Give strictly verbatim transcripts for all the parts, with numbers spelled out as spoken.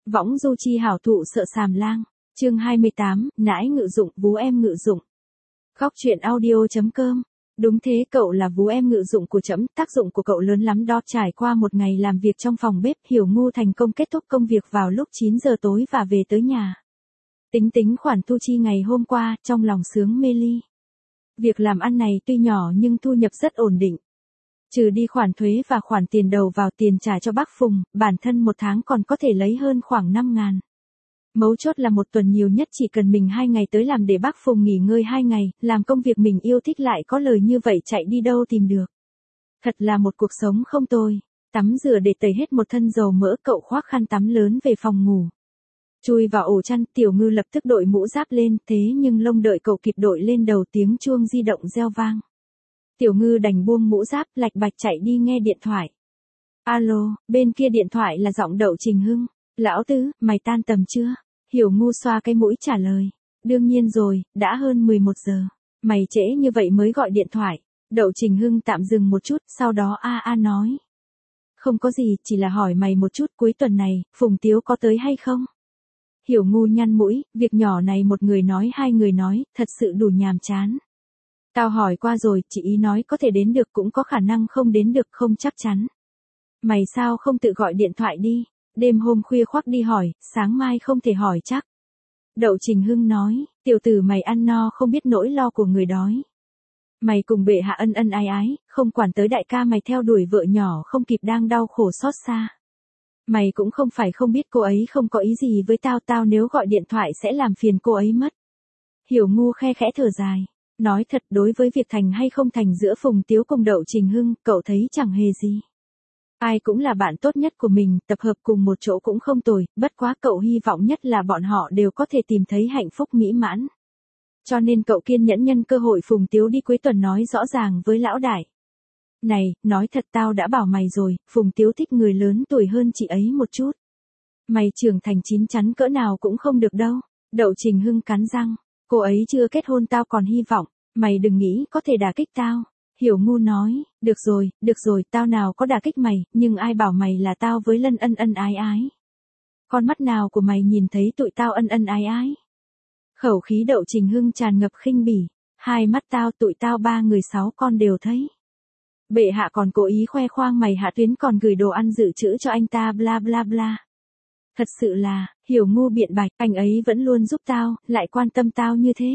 Võng du chi hảo thụ sợ sàm lang. Chương hai mươi tám, nãi ngự dụng, vú em ngự dụng. Góc truyện audio.com. Đúng thế, cậu là vú em ngự dụng của trẫm, tác dụng của cậu lớn lắm đó. Trải qua một ngày làm việc trong phòng bếp, Hiểu Ngu thành công kết thúc công việc vào lúc chín giờ tối và về tới nhà. Tính tính khoản thu chi ngày hôm qua, trong lòng sướng mê ly. Việc làm ăn này tuy nhỏ nhưng thu nhập rất ổn định. Trừ đi khoản thuế và khoản tiền đầu vào tiền trả cho bác Phùng, bản thân một tháng còn có thể lấy hơn khoảng năm ngàn. Mấu chốt là một tuần nhiều nhất chỉ cần mình hai ngày tới làm để bác Phùng nghỉ ngơi hai ngày, làm công việc mình yêu thích lại có lời như vậy chạy đi đâu tìm được. Thật là một cuộc sống không tồi. Tắm rửa để tẩy hết một thân dầu mỡ, cậu khoác khăn tắm lớn về phòng ngủ. Chui vào ổ chăn, Tiểu Ngư lập tức đội mũ giáp lên, thế nhưng lông đợi cậu kịp đội lên đầu tiếng chuông di động reo vang. Tiểu Ngư đành buông mũ giáp, lạch bạch chạy đi nghe điện thoại. Alo, bên kia điện thoại là giọng Đậu Trình Hưng. Lão Tứ, mày tan tầm chưa? Hiểu Ngu xoa cái mũi trả lời. Đương nhiên rồi, đã hơn mười một giờ. Mày trễ như vậy mới gọi điện thoại. Đậu Trình Hưng tạm dừng một chút, sau đó a a nói. Không có gì, chỉ là hỏi mày một chút, cuối tuần này, Phùng Tiếu có tới hay không? Hiểu Ngu nhăn mũi, việc nhỏ này một người nói hai người nói, thật sự đủ nhàm chán. Tao hỏi qua rồi, chị ý nói có thể đến được cũng có khả năng không đến được, không chắc chắn. Mày sao không tự gọi điện thoại đi, đêm hôm khuya khoác đi hỏi, sáng mai không thể hỏi chắc. Đậu Trình Hưng nói, tiểu tử mày ăn no không biết nỗi lo của người đói. Mày cùng bệ hạ ân ân ái ái, không quản tới đại ca mày theo đuổi vợ nhỏ không kịp đang đau khổ xót xa. Mày cũng không phải không biết cô ấy không có ý gì với tao, tao nếu gọi điện thoại sẽ làm phiền cô ấy mất. Hiểu Ngu khe khẽ thở dài. Nói thật, đối với việc thành hay không thành giữa Phùng Tiếu cùng Đậu Trình Hưng, cậu thấy chẳng hề gì. Ai cũng là bạn tốt nhất của mình, tập hợp cùng một chỗ cũng không tồi, bất quá cậu hy vọng nhất là bọn họ đều có thể tìm thấy hạnh phúc mỹ mãn. Cho nên cậu kiên nhẫn nhân cơ hội Phùng Tiếu đi cuối tuần nói rõ ràng với lão đại. Này, nói thật tao đã bảo mày rồi, Phùng Tiếu thích người lớn tuổi hơn chị ấy một chút. Mày trưởng thành chín chắn cỡ nào cũng không được đâu. Đậu Trình Hưng cắn răng. Cô ấy chưa kết hôn tao còn hy vọng, mày đừng nghĩ có thể đả kích tao. Hiểu Ngu nói, được rồi, được rồi, tao nào có đả kích mày, nhưng ai bảo mày là tao với Lân ân ân ái ái. Con mắt nào của mày nhìn thấy tụi tao ân ân ái ái. Khẩu khí Đậu Trình Hưng tràn ngập khinh bỉ, hai mắt tao tụi tao ba người sáu con đều thấy. Bệ hạ còn cố ý khoe khoang mày Hạ Tuyến còn gửi đồ ăn dự trữ cho anh ta bla bla bla. Thật sự là, Hiểu Ngu biện bạch, anh ấy vẫn luôn giúp tao, lại quan tâm tao như thế.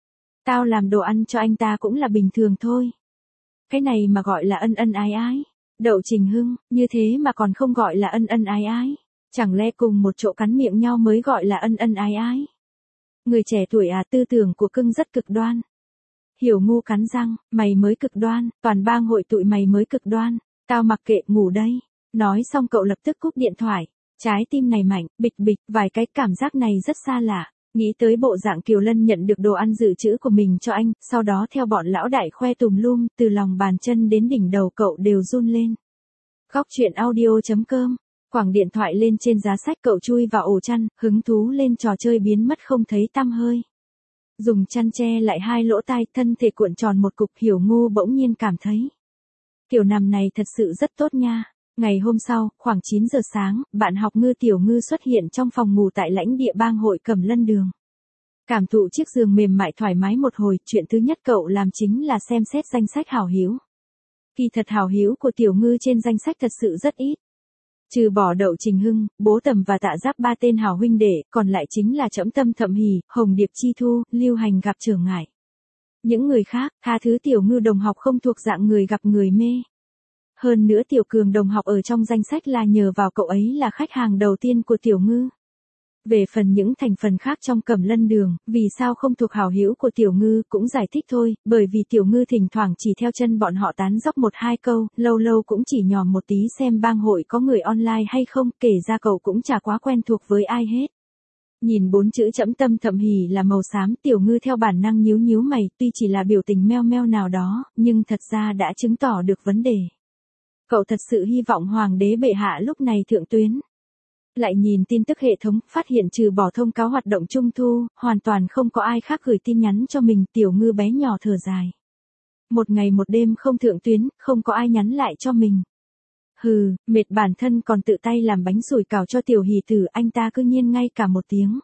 Tao làm đồ ăn cho anh ta cũng là bình thường thôi. Cái này mà gọi là ân ân ái ái. Đậu Trình Hưng, như thế mà còn không gọi là ân ân ái ái. Chẳng lẽ cùng một chỗ cắn miệng nhau mới gọi là ân ân ái ái. Người trẻ tuổi à, tư tưởng của cưng rất cực đoan. Hiểu Ngu cắn răng, mày mới cực đoan, toàn bang hội tụi mày mới cực đoan. Tao mặc kệ, ngủ đây. Nói xong cậu lập tức cúp điện thoại. Trái tim này mạnh, bịch bịch, vài cái cảm giác này rất xa lạ. Nghĩ tới bộ dạng Kiều Lân nhận được đồ ăn dự trữ của mình cho anh, sau đó theo bọn lão đại khoe tùm lum, từ lòng bàn chân đến đỉnh đầu cậu đều run lên. Góc truyện audio.com. Quẳng điện thoại lên trên giá sách, cậu chui vào ổ chăn, hứng thú lên trò chơi biến mất không thấy tăm hơi. Dùng chăn che lại hai lỗ tai, thân thể cuộn tròn một cục. Hiểu Ngu bỗng nhiên cảm thấy kiểu nằm này thật sự rất tốt nha. Ngày hôm sau, khoảng chín giờ sáng, bạn học Ngư Tiểu Ngư xuất hiện trong phòng ngủ tại lãnh địa bang hội Cẩm Lân Đường. Cảm thụ chiếc giường mềm mại thoải mái một hồi, chuyện thứ nhất cậu làm chính là xem xét danh sách hảo hữu. Kỳ thật hảo hữu của Tiểu Ngư trên danh sách thật sự rất ít. Trừ bỏ Đậu Trình Hưng, Bố Tầm và Tạ Giáp ba tên hảo huynh đệ, còn lại chính là Trẫm Tâm Thậm Hỉ, Hồng Điệp Chi Thu, Lưu Hành gặp trở ngại. Những người khác, tha thứ Tiểu Ngư đồng học không thuộc dạng người gặp người mê. Hơn nữa Tiểu Cường đồng học ở trong danh sách là nhờ vào cậu ấy là khách hàng đầu tiên của Tiểu Ngư. Về phần những thành phần khác trong Cẩm Lân Đường, vì sao không thuộc hảo hữu của Tiểu Ngư cũng giải thích thôi, bởi vì Tiểu Ngư thỉnh thoảng chỉ theo chân bọn họ tán dóc một hai câu, lâu lâu cũng chỉ nhòm một tí xem bang hội có người online hay không, kể ra cậu cũng chả quá quen thuộc với ai hết. Nhìn bốn chữ Trẫm Tâm Thậm Hỉ là màu xám, Tiểu Ngư theo bản năng nhíu nhíu mày, tuy chỉ là biểu tình meo meo nào đó, nhưng thật ra đã chứng tỏ được vấn đề. Cậu thật sự hy vọng Hoàng đế bệ hạ lúc này thượng tuyến. Lại nhìn tin tức hệ thống, phát hiện trừ bỏ thông cáo hoạt động trung thu, hoàn toàn không có ai khác gửi tin nhắn cho mình. Tiểu Ngư bé nhỏ thở dài. Một ngày một đêm không thượng tuyến, không có ai nhắn lại cho mình. Hừ, mệt bản thân còn tự tay làm bánh sủi cảo cho tiểu hỷ tử, anh ta cư nhiên ngay cả một tiếng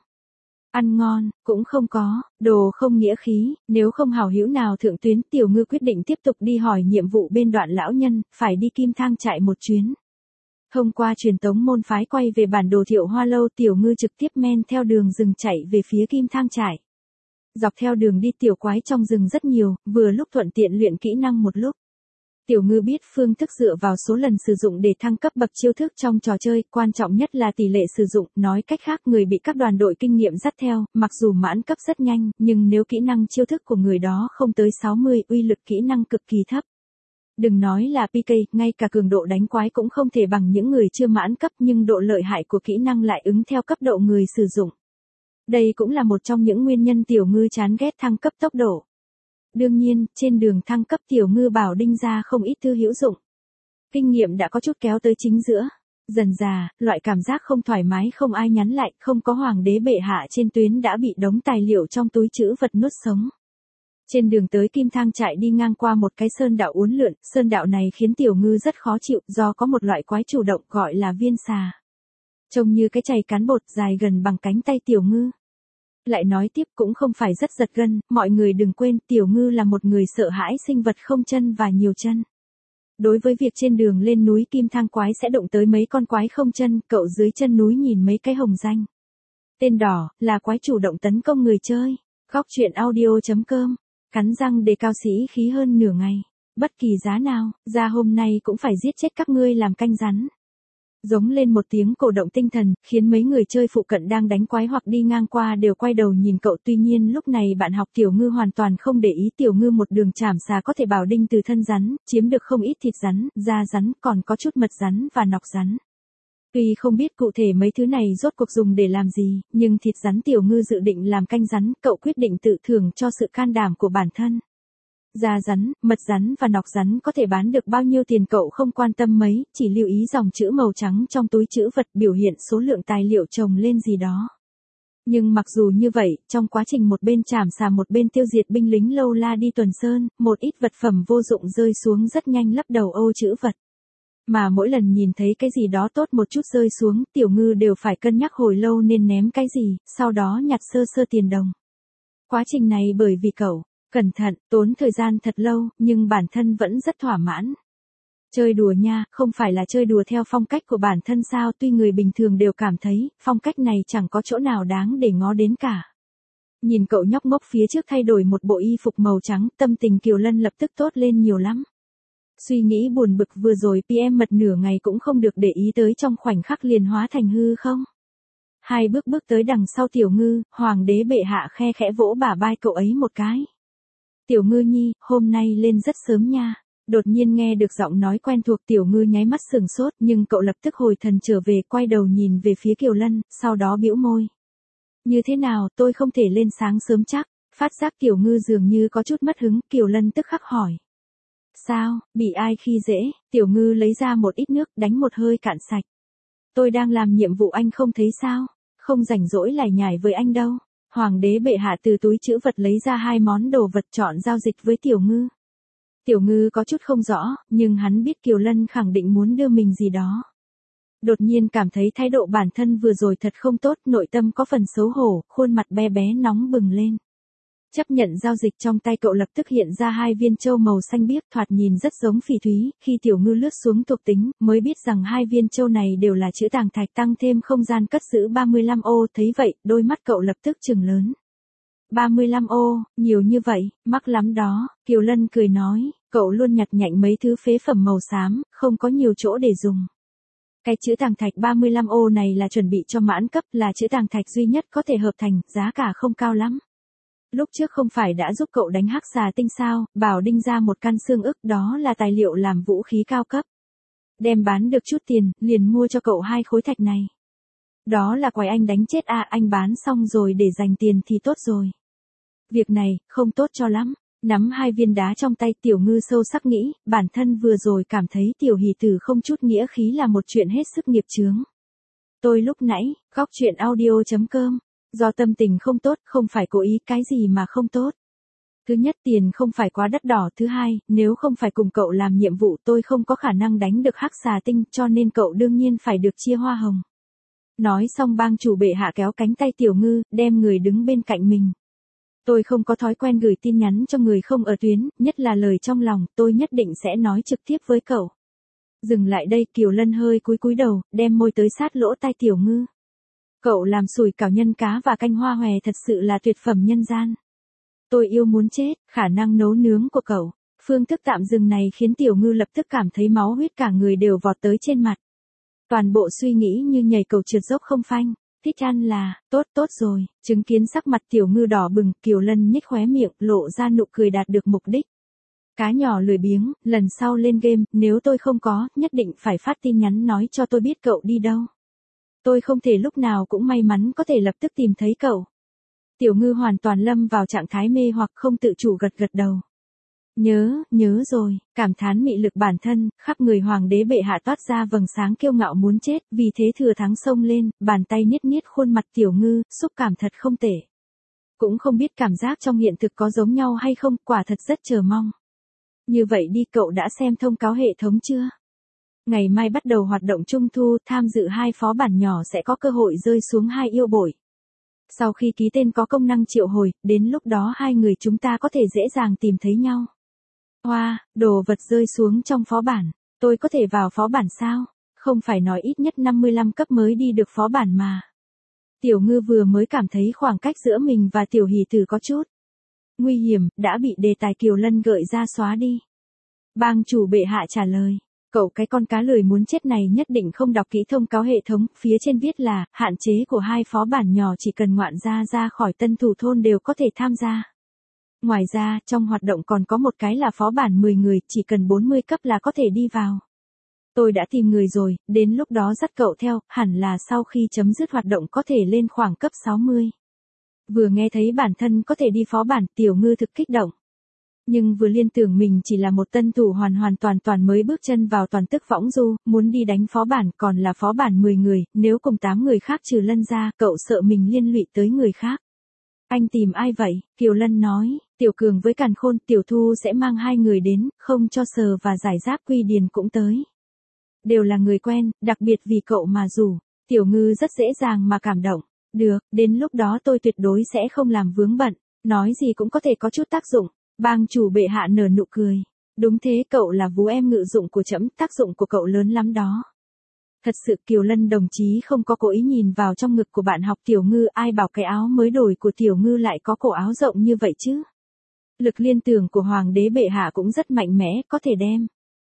ăn ngon cũng không có, đồ không nghĩa khí, nếu không hảo hữu nào thượng tuyến, Tiểu Ngư quyết định tiếp tục đi hỏi nhiệm vụ bên Đoạn lão nhân, phải đi Kim Thang trại một chuyến. Thông qua truyền tống môn phái quay về bản đồ Thiệu Hoa lâu, Tiểu Ngư trực tiếp men theo đường rừng chạy về phía Kim Thang trại. Dọc theo đường đi tiểu quái trong rừng rất nhiều, vừa lúc thuận tiện luyện kỹ năng một lúc. Tiểu Ngư biết phương thức dựa vào số lần sử dụng để thăng cấp bậc chiêu thức trong trò chơi, quan trọng nhất là tỷ lệ sử dụng, nói cách khác người bị các đoàn đội kinh nghiệm dắt theo, mặc dù mãn cấp rất nhanh, nhưng nếu kỹ năng chiêu thức của người đó không tới sáu mươi, uy lực kỹ năng cực kỳ thấp. Đừng nói là pê ca, ngay cả cường độ đánh quái cũng không thể bằng những người chưa mãn cấp, nhưng độ lợi hại của kỹ năng lại ứng theo cấp độ người sử dụng. Đây cũng là một trong những nguyên nhân Tiểu Ngư chán ghét thăng cấp tốc độ. Đương nhiên, trên đường thăng cấp Tiểu Ngư bảo đinh ra không ít thư hữu dụng. Kinh nghiệm đã có chút kéo tới chính giữa. Dần dà, loại cảm giác không thoải mái không ai nhắn lại, không có hoàng đế bệ hạ trên tuyến đã bị đống tài liệu trong túi trữ vật nuốt sống. Trên đường tới Kim Thang trại đi ngang qua một cái sơn đạo uốn lượn, sơn đạo này khiến Tiểu Ngư rất khó chịu do có một loại quái chủ động gọi là viên xà. Trông như cái chày cán bột dài gần bằng cánh tay Tiểu Ngư. Lại nói tiếp cũng không phải rất giật gân, mọi người đừng quên Tiểu Ngư là một người sợ hãi sinh vật không chân và nhiều chân. Đối với việc trên đường lên núi Kim Thang quái sẽ đụng tới mấy con quái không chân, cậu dưới chân núi nhìn mấy cái hồng danh. Tên đỏ, là quái chủ động tấn công người chơi. Góc truyện audio chấm com, cắn răng đề cao sĩ khí hơn nửa ngày. Bất kỳ giá nào, ra hôm nay cũng phải giết chết các ngươi làm canh rắn. Giống lên một tiếng cổ động tinh thần, khiến mấy người chơi phụ cận đang đánh quái hoặc đi ngang qua đều quay đầu nhìn cậu. Tuy nhiên lúc này bạn học Tiểu Ngư hoàn toàn không để ý. Tiểu Ngư một đường chảm xà có thể bảo đinh từ thân rắn, chiếm được không ít thịt rắn, da rắn, còn có chút mật rắn và nọc rắn. Tuy không biết cụ thể mấy thứ này rốt cuộc dùng để làm gì, nhưng thịt rắn Tiểu Ngư dự định làm canh rắn, cậu quyết định tự thưởng cho sự can đảm của bản thân. Da rắn, mật rắn và nọc rắn có thể bán được bao nhiêu tiền cậu không quan tâm mấy, chỉ lưu ý dòng chữ màu trắng trong túi trữ vật biểu hiện số lượng tài liệu chồng lên gì đó. Nhưng mặc dù như vậy, trong quá trình một bên chảm xà một bên tiêu diệt binh lính lâu la đi tuần sơn, một ít vật phẩm vô dụng rơi xuống rất nhanh lấp đầu ô trữ vật. Mà mỗi lần nhìn thấy cái gì đó tốt một chút rơi xuống, Tiểu Ngư đều phải cân nhắc hồi lâu nên ném cái gì, sau đó nhặt sơ sơ tiền đồng. Quá trình này bởi vì cậu cẩn thận, tốn thời gian thật lâu, nhưng bản thân vẫn rất thỏa mãn. Chơi đùa nha, không phải là chơi đùa theo phong cách của bản thân sao, tuy người bình thường đều cảm thấy, phong cách này chẳng có chỗ nào đáng để ngó đến cả. Nhìn cậu nhóc ngốc phía trước thay đổi một bộ y phục màu trắng, tâm tình Kiều Lân lập tức tốt lên nhiều lắm. Suy nghĩ buồn bực vừa rồi pê em mật nửa ngày cũng không được để ý tới trong khoảnh khắc liền hóa thành hư không. Hai bước bước tới đằng sau Tiểu Ngư, hoàng đế bệ hạ khe khẽ vỗ bả vai cậu ấy một cái. Tiểu Ngư nhi, hôm nay lên rất sớm nha. Đột nhiên nghe được giọng nói quen thuộc Tiểu Ngư nháy mắt sừng sốt nhưng cậu lập tức hồi thần trở về quay đầu nhìn về phía Kiều Lân, sau đó bĩu môi. Như thế nào tôi không thể lên sáng sớm chắc, phát giác Tiểu Ngư dường như có chút mất hứng, Kiều Lân tức khắc hỏi. Sao, bị ai khi dễ, Tiểu Ngư lấy ra một ít nước đánh một hơi cạn sạch. Tôi đang làm nhiệm vụ anh không thấy sao, không rảnh rỗi lải nhải với anh đâu. Hoàng đế bệ hạ từ túi trữ vật lấy ra hai món đồ vật chọn giao dịch với Tiểu Ngư. Tiểu Ngư có chút không rõ, nhưng hắn biết Kiều Lân khẳng định muốn đưa mình gì đó. Đột nhiên cảm thấy thái độ bản thân vừa rồi thật không tốt, nội tâm có phần xấu hổ, khuôn mặt bé bé nóng bừng lên. Chấp nhận giao dịch trong tay cậu lập tức hiện ra hai viên châu màu xanh biếc thoạt nhìn rất giống phỉ thúy, khi Tiểu Ngư lướt xuống thuộc tính, mới biết rằng hai viên châu này đều là chữ tàng thạch tăng thêm không gian cất giữ ba mươi lăm ô, thấy vậy, đôi mắt cậu lập tức trừng lớn. ba mươi lăm ô, nhiều như vậy, mắc lắm đó, Kiều Lân cười nói, cậu luôn nhặt nhạnh mấy thứ phế phẩm màu xám, không có nhiều chỗ để dùng. Cái chữ tàng thạch ba mươi lăm ô này là chuẩn bị cho mãn cấp, là chữ tàng thạch duy nhất có thể hợp thành, giá cả không cao lắm. Lúc trước không phải đã giúp cậu đánh hắc xà tinh sao, bảo đinh ra một căn xương ức, đó là tài liệu làm vũ khí cao cấp. Đem bán được chút tiền, liền mua cho cậu hai khối thạch này. Đó là quái anh đánh chết à, anh bán xong rồi để dành tiền thì tốt rồi. Việc này, không tốt cho lắm. Nắm hai viên đá trong tay Tiểu Ngư sâu sắc nghĩ, bản thân vừa rồi cảm thấy Tiểu Hỷ Tử không chút nghĩa khí là một chuyện hết sức nghiệp chướng. Tôi lúc nãy, góc truyện audio chấm com. Do tâm tình không tốt, không phải cố ý, cái gì mà không tốt. Thứ nhất, tiền không phải quá đắt đỏ. Thứ hai, nếu không phải cùng cậu làm nhiệm vụ tôi không có khả năng đánh được hắc xà tinh, cho nên cậu đương nhiên phải được chia hoa hồng. Nói xong bang chủ bệ hạ kéo cánh tay Tiểu Ngư, đem người đứng bên cạnh mình. Tôi không có thói quen gửi tin nhắn cho người không ở tuyến, nhất là lời trong lòng, tôi nhất định sẽ nói trực tiếp với cậu. Dừng lại đây, Kiều Lân hơi cúi cúi đầu, đem môi tới sát lỗ tai Tiểu Ngư. Cậu làm sủi cảo nhân cá và canh hoa hòe thật sự là tuyệt phẩm nhân gian. Tôi yêu muốn chết, khả năng nấu nướng của cậu. Phương thức tạm dừng này khiến Tiểu Ngư lập tức cảm thấy máu huyết cả người đều vọt tới trên mặt. Toàn bộ suy nghĩ như nhảy cầu trượt dốc không phanh. Thích ăn là, tốt tốt rồi, chứng kiến sắc mặt Tiểu Ngư đỏ bừng, Kiều Lân nhếch khóe miệng, lộ ra nụ cười đạt được mục đích. Cá nhỏ lười biếng, lần sau lên game, nếu tôi không có, nhất định phải phát tin nhắn nói cho tôi biết cậu đi đâu. Tôi không thể lúc nào cũng may mắn có thể lập tức tìm thấy cậu. Tiểu Ngư hoàn toàn lâm vào trạng thái mê hoặc không tự chủ gật gật đầu. Nhớ, nhớ rồi, cảm thán mị lực bản thân, khắp người hoàng đế bệ hạ toát ra vầng sáng kiêu ngạo muốn chết, vì thế thừa thắng xông lên, bàn tay niết niết khuôn mặt Tiểu Ngư, xúc cảm thật không tệ. Cũng không biết cảm giác trong hiện thực có giống nhau hay không, quả thật rất chờ mong. Như vậy đi, cậu đã xem thông cáo hệ thống chưa? Ngày mai bắt đầu hoạt động trung thu, tham dự hai phó bản nhỏ sẽ có cơ hội rơi xuống hai yêu bội. Sau khi ký tên có công năng triệu hồi, đến lúc đó hai người chúng ta có thể dễ dàng tìm thấy nhau. Hoa, wow, đồ vật rơi xuống trong phó bản. Tôi có thể vào phó bản sao? Không phải nói ít nhất năm mươi lăm cấp mới đi được phó bản mà. Tiểu Ngư vừa mới cảm thấy khoảng cách giữa mình và Tiểu Hỷ Tử có chút nguy hiểm, đã bị đề tài Kiều Lân gợi ra xóa đi. Bang chủ bệ hạ trả lời. Cậu cái con cá lười muốn chết này nhất định không đọc kỹ thông cáo hệ thống, phía trên viết là, hạn chế của hai phó bản nhỏ chỉ cần ngoạn gia ra khỏi tân thủ thôn đều có thể tham gia. Ngoài ra, trong hoạt động còn có một cái là phó bản mười người, chỉ cần bốn mươi cấp là có thể đi vào. Tôi đã tìm người rồi, đến lúc đó dắt cậu theo, hẳn là sau khi chấm dứt hoạt động có thể lên khoảng cấp sáu mươi. Vừa nghe thấy bản thân có thể đi phó bản, Tiểu Ngư thực kích động. Nhưng vừa liên tưởng mình chỉ là một tân thủ hoàn hoàn toàn toàn mới bước chân vào toàn tức võng du, muốn đi đánh phó bản còn là phó bản mười người, nếu cùng tám người khác trừ Lân ra, cậu sợ mình liên lụy tới người khác. Anh tìm ai vậy? Kiều Lân nói, Tiểu Cường với Càn Khôn, Tiểu Thu sẽ mang hai người đến, không cho Sờ và Giải Giáp Quy Điền cũng tới. Đều là người quen, đặc biệt vì cậu mà rủ. Tiểu Ngư rất dễ dàng mà cảm động. Được, đến lúc đó tôi tuyệt đối sẽ không làm vướng bận, nói gì cũng có thể có chút tác dụng. Bang chủ bệ hạ nở nụ cười. Đúng thế, cậu là vú em ngự dụng của trẫm, tác dụng của cậu lớn lắm đó. Thật sự Kiều Lân đồng chí không có cố ý nhìn vào trong ngực của bạn học Tiểu Ngư, ai bảo cái áo mới đổi của Tiểu Ngư lại có cổ áo rộng như vậy chứ. Lực liên tưởng của hoàng đế bệ hạ cũng rất mạnh mẽ, có thể đem.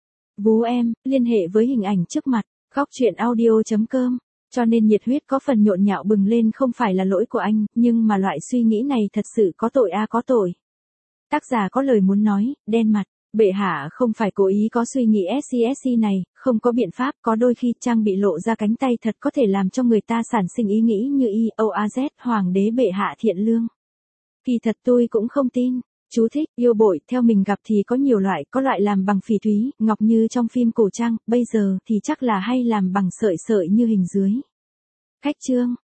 Vú em, liên hệ với hình ảnh trước mặt, góc truyện audio chấm com. Cho nên nhiệt huyết có phần nhộn nhạo bừng lên không phải là lỗi của anh, nhưng mà loại suy nghĩ này thật sự có tội a à có tội. Tác giả có lời muốn nói, đen mặt, bệ hạ không phải cố ý có suy nghĩ ét xê ét xê này, không có biện pháp, có đôi khi trang bị lộ ra cánh tay thật có thể làm cho người ta sản sinh ý nghĩ như i o a z, hoàng đế bệ hạ thiện lương. Kỳ thật tôi cũng không tin. Chú thích, yêu bội, theo mình gặp thì có nhiều loại, có loại làm bằng phỉ thúy, ngọc như trong phim cổ trang, bây giờ thì chắc là hay làm bằng sợi sợi như hình dưới. Cách chương.